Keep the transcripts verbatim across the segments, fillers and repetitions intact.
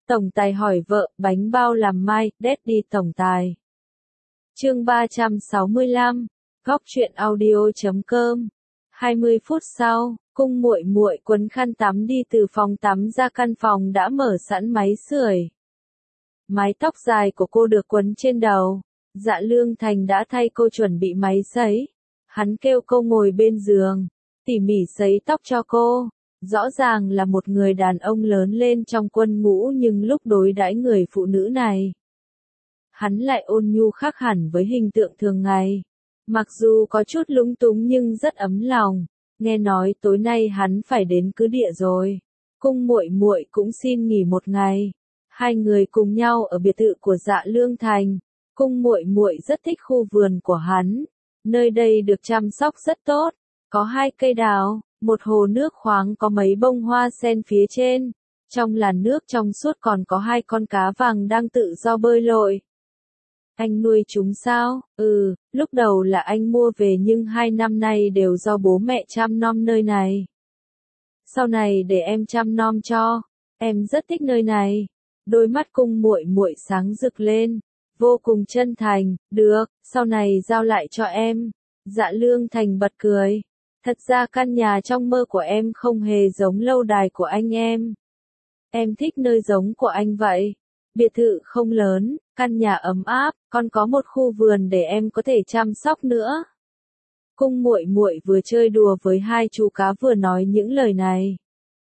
Tổng tài hỏi vợ, bánh bao làm mai, Daddy tổng tài. Chương ba trăm sáu mươi lăm, góc truyện audio chấm com. hai mươi phút sau, Cung muội muội quấn khăn tắm đi từ phòng tắm ra căn phòng đã mở sẵn máy sưởi. Mái tóc dài của cô được quấn trên đầu. Dạ Lương Thành đã thay cô chuẩn bị máy sấy. Hắn kêu cô ngồi bên giường, tỉ mỉ sấy tóc cho cô. Rõ ràng là một người đàn ông lớn lên trong quân ngũ nhưng lúc đối đãi người phụ nữ này, hắn lại ôn nhu khác hẳn với hình tượng thường ngày. Mặc dù có chút lúng túng nhưng rất ấm lòng. Nghe nói tối nay hắn phải đến cứ địa rồi. Cung muội muội cũng xin nghỉ một ngày. Hai người cùng nhau ở biệt thự của Dạ Lương Thành. Cung muội muội rất thích khu vườn của hắn. Nơi đây được chăm sóc rất tốt. Có hai cây đào, một hồ nước khoáng có mấy bông hoa sen phía trên. Trong làn nước trong suốt còn có hai con cá vàng đang tự do bơi lội. Anh nuôi chúng sao? Ừ, lúc đầu là anh mua về nhưng hai năm nay đều do bố mẹ chăm nom nơi này. Sau này để em chăm nom cho. Em rất thích nơi này. Đôi mắt cung muội muội sáng rực lên. Vô cùng chân thành, được, sau này giao lại cho em. Dạ Lương Thành bật cười. Thật ra căn nhà trong mơ của em không hề giống lâu đài của anh em. Em thích nơi giống của anh vậy. Biệt thự không lớn, căn nhà ấm áp, còn có một khu vườn để em có thể chăm sóc nữa. Cung muội muội vừa chơi đùa với hai chú cá vừa nói những lời này.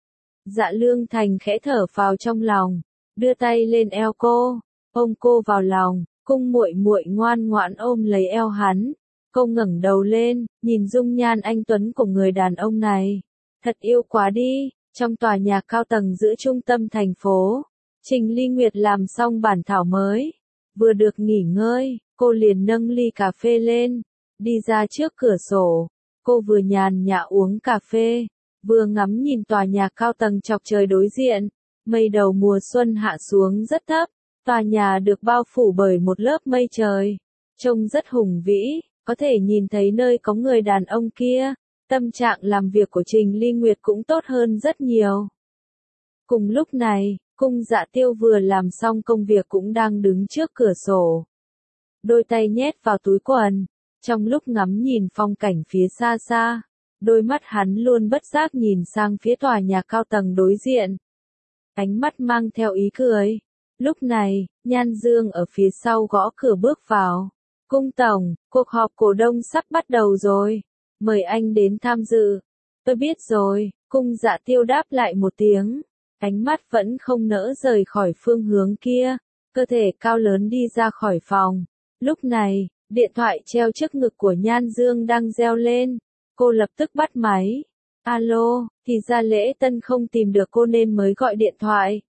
Dạ Lương Thành khẽ thở phào trong lòng, đưa tay lên eo cô, ôm cô vào lòng. Cung muội muội ngoan ngoãn ôm lấy eo hắn. Cô ngẩng đầu lên, nhìn dung nhan anh tuấn của người đàn ông này. Thật yêu quá đi. Trong tòa nhà cao tầng giữa trung tâm thành phố, Trình Ly Nguyệt làm xong bản thảo mới. Vừa được nghỉ ngơi, cô liền nâng ly cà phê lên, đi ra trước cửa sổ. Cô vừa nhàn nhã uống cà phê, vừa ngắm nhìn tòa nhà cao tầng chọc trời đối diện. Mây đầu mùa xuân hạ xuống rất thấp, tòa nhà được bao phủ bởi một lớp mây trời. Trông rất hùng vĩ, có thể nhìn thấy nơi có người đàn ông kia. Tâm trạng làm việc của Trình Ly Nguyệt cũng tốt hơn rất nhiều. Cùng lúc này, Cung Dạ Tiêu vừa làm xong công việc cũng đang đứng trước cửa sổ. Đôi tay nhét vào túi quần. Trong lúc ngắm nhìn phong cảnh phía xa xa, đôi mắt hắn luôn bất giác nhìn sang phía tòa nhà cao tầng đối diện. Ánh mắt mang theo ý cười. Lúc này, Nhan Dương ở phía sau gõ cửa bước vào. Cung tổng, cuộc họp cổ đông sắp bắt đầu rồi. Mời anh đến tham dự. Tôi biết rồi, Cung Dạ Tiêu đáp lại một tiếng. Ánh mắt vẫn không nỡ rời khỏi phương hướng kia. Cơ thể cao lớn đi ra khỏi phòng. Lúc này, điện thoại treo trước ngực của Nhan Dương đang reo lên. Cô lập tức bắt máy. Alo, thì ra Lễ Tân không tìm được cô nên mới gọi điện thoại.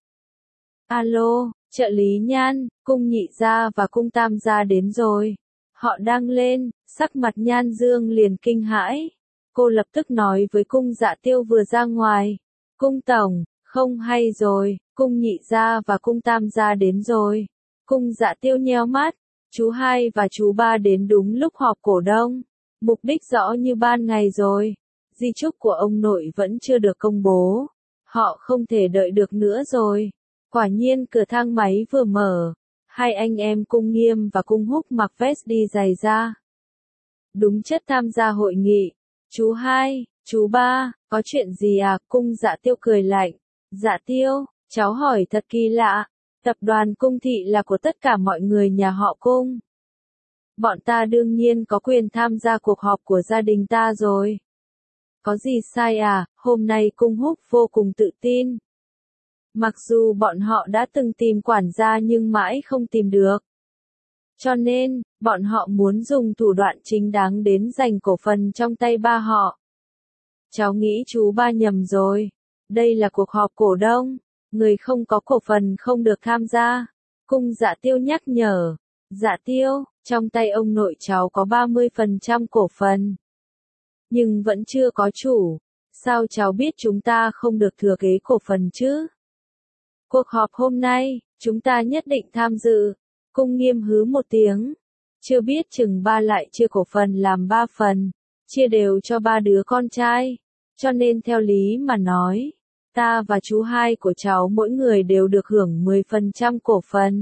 Alo, trợ lý Nhan, Cung nhị gia và Cung tam gia đến rồi. Họ đang lên. Sắc mặt Nhan Dương liền kinh hãi. Cô lập tức nói với Cung Dạ Tiêu vừa ra ngoài. Cung tổng, không hay rồi, Cung nhị gia và Cung tam gia đến rồi. Cung Dạ Tiêu nheo mắt. Chú hai và chú ba đến đúng lúc họp cổ đông. Mục đích rõ như ban ngày rồi. Di chúc của ông nội vẫn chưa được công bố. Họ không thể đợi được nữa rồi. Quả nhiên cửa thang máy vừa mở. Hai anh em Cung Nghiêm và Cung Húc mặc vest đi giày ra. Đúng chất tham gia hội nghị. Chú hai, chú ba, có chuyện gì à? Cung Dạ Tiêu cười lạnh. Dạ Tiêu, cháu hỏi thật kỳ lạ. Tập đoàn Cung Thị là của tất cả mọi người nhà họ Cung. Bọn ta đương nhiên có quyền tham gia cuộc họp của gia đình ta rồi. Có gì sai à? Hôm nay Cung Húc vô cùng tự tin. Mặc dù bọn họ đã từng tìm quản gia nhưng mãi không tìm được. Cho nên, bọn họ muốn dùng thủ đoạn chính đáng đến giành cổ phần trong tay ba họ. Cháu nghĩ chú ba nhầm rồi. Đây là cuộc họp cổ đông. Người không có cổ phần không được tham gia. Cung Dạ Tiêu nhắc nhở. Dạ Tiêu, trong tay ông nội cháu có ba mươi phần trăm cổ phần. Nhưng vẫn chưa có chủ. Sao cháu biết chúng ta không được thừa kế cổ phần chứ? Cuộc họp hôm nay, chúng ta nhất định tham dự. Cung Nghiêm hứ một tiếng. Chưa biết chừng ba lại chia cổ phần làm ba phần. Chia đều cho ba đứa con trai. Cho nên theo lý mà nói, ta và chú hai của cháu mỗi người đều được hưởng mười phần trăm cổ phần.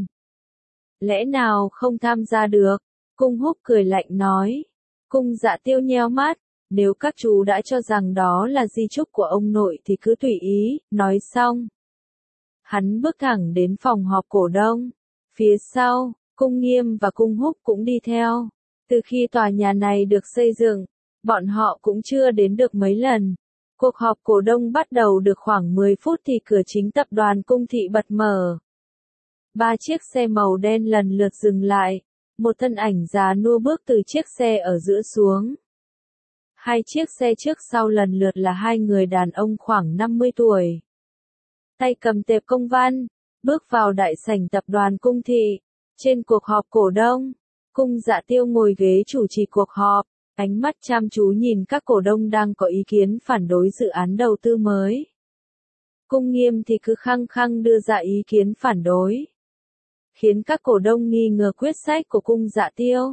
Lẽ nào không tham gia được? Cung Húc cười lạnh nói. Cung Dạ Tiêu nheo mắt, nếu các chú đã cho rằng đó là di chúc của ông nội thì cứ tùy ý, nói xong. Hắn bước thẳng đến phòng họp cổ đông. Phía sau, Cung Nghiêm và Cung Húc cũng đi theo. Từ khi tòa nhà này được xây dựng, bọn họ cũng chưa đến được mấy lần. Cuộc họp cổ đông bắt đầu được khoảng mười phút thì cửa chính tập đoàn Cung Thị bật mở. Ba chiếc xe màu đen lần lượt dừng lại. Một thân ảnh già nua bước từ chiếc xe ở giữa xuống. Hai chiếc xe trước sau lần lượt là hai người đàn ông khoảng năm mươi tuổi. Tay cầm tệp công văn, bước vào đại sảnh tập đoàn Cung Thị. Trên cuộc họp cổ đông, Cung Dạ Tiêu ngồi ghế chủ trì cuộc họp, ánh mắt chăm chú nhìn các cổ đông đang có ý kiến phản đối dự án đầu tư mới. Cung Nghiêm thì cứ khăng khăng đưa ra ý kiến phản đối, khiến các cổ đông nghi ngờ quyết sách của Cung Dạ Tiêu.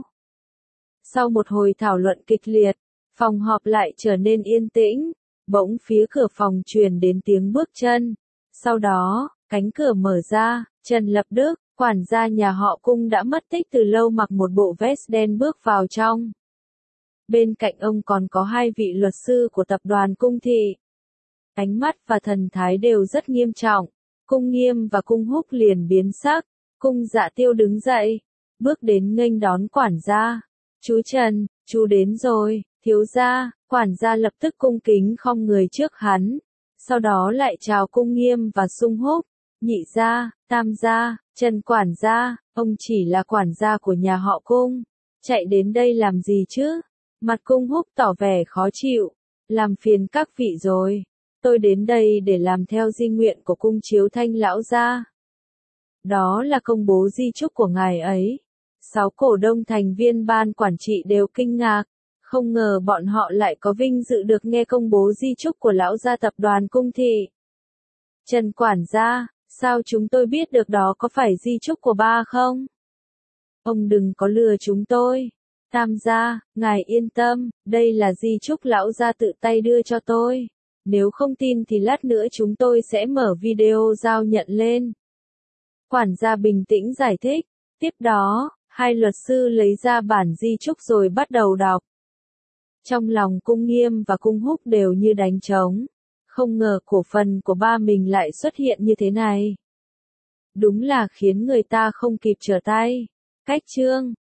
Sau một hồi thảo luận kịch liệt, phòng họp lại trở nên yên tĩnh, bỗng phía cửa phòng truyền đến tiếng bước chân. Sau đó, cánh cửa mở ra, Trần Lập Đức, quản gia nhà họ Cung đã mất tích từ lâu mặc một bộ vest đen bước vào trong. Bên cạnh ông còn có hai vị luật sư của tập đoàn Cung Thị. Ánh mắt và thần thái đều rất nghiêm trọng. Cung Nghiêm và Cung Húc liền biến sắc. Cung Dạ Tiêu đứng dậy, bước đến nghênh đón quản gia. Chú Trần, chú đến rồi, thiếu gia. Quản gia lập tức cung kính khom người trước hắn. Sau đó lại chào Cung Nghiêm và Sung Húc. Nhị gia, tam gia, Trần quản gia, ông chỉ là quản gia của nhà họ Cung. Chạy đến đây làm gì chứ? Mặt Cung Húc tỏ vẻ khó chịu. Làm phiền các vị rồi. Tôi đến đây để làm theo di nguyện của Cung Chiếu Thanh lão gia. Đó là công bố di chúc của ngài ấy. Sáu cổ đông thành viên ban quản trị đều kinh ngạc. Không ngờ bọn họ lại có vinh dự được nghe công bố di chúc của lão gia tập đoàn Cung Thị. Trần quản gia, sao chúng tôi biết được đó có phải di chúc của ba không? Ông đừng có lừa chúng tôi. Tam gia, ngài yên tâm, đây là di chúc lão gia tự tay đưa cho tôi. Nếu không tin thì lát nữa chúng tôi sẽ mở video giao nhận lên. Quản gia bình tĩnh giải thích. Tiếp đó, hai luật sư lấy ra bản di chúc rồi bắt đầu đọc. Trong lòng Cung Nghiêm và Cung Húc đều như đánh trống. Không ngờ cổ phần của ba mình lại xuất hiện như thế này. Đúng là khiến người ta không kịp trở tay. Cách chương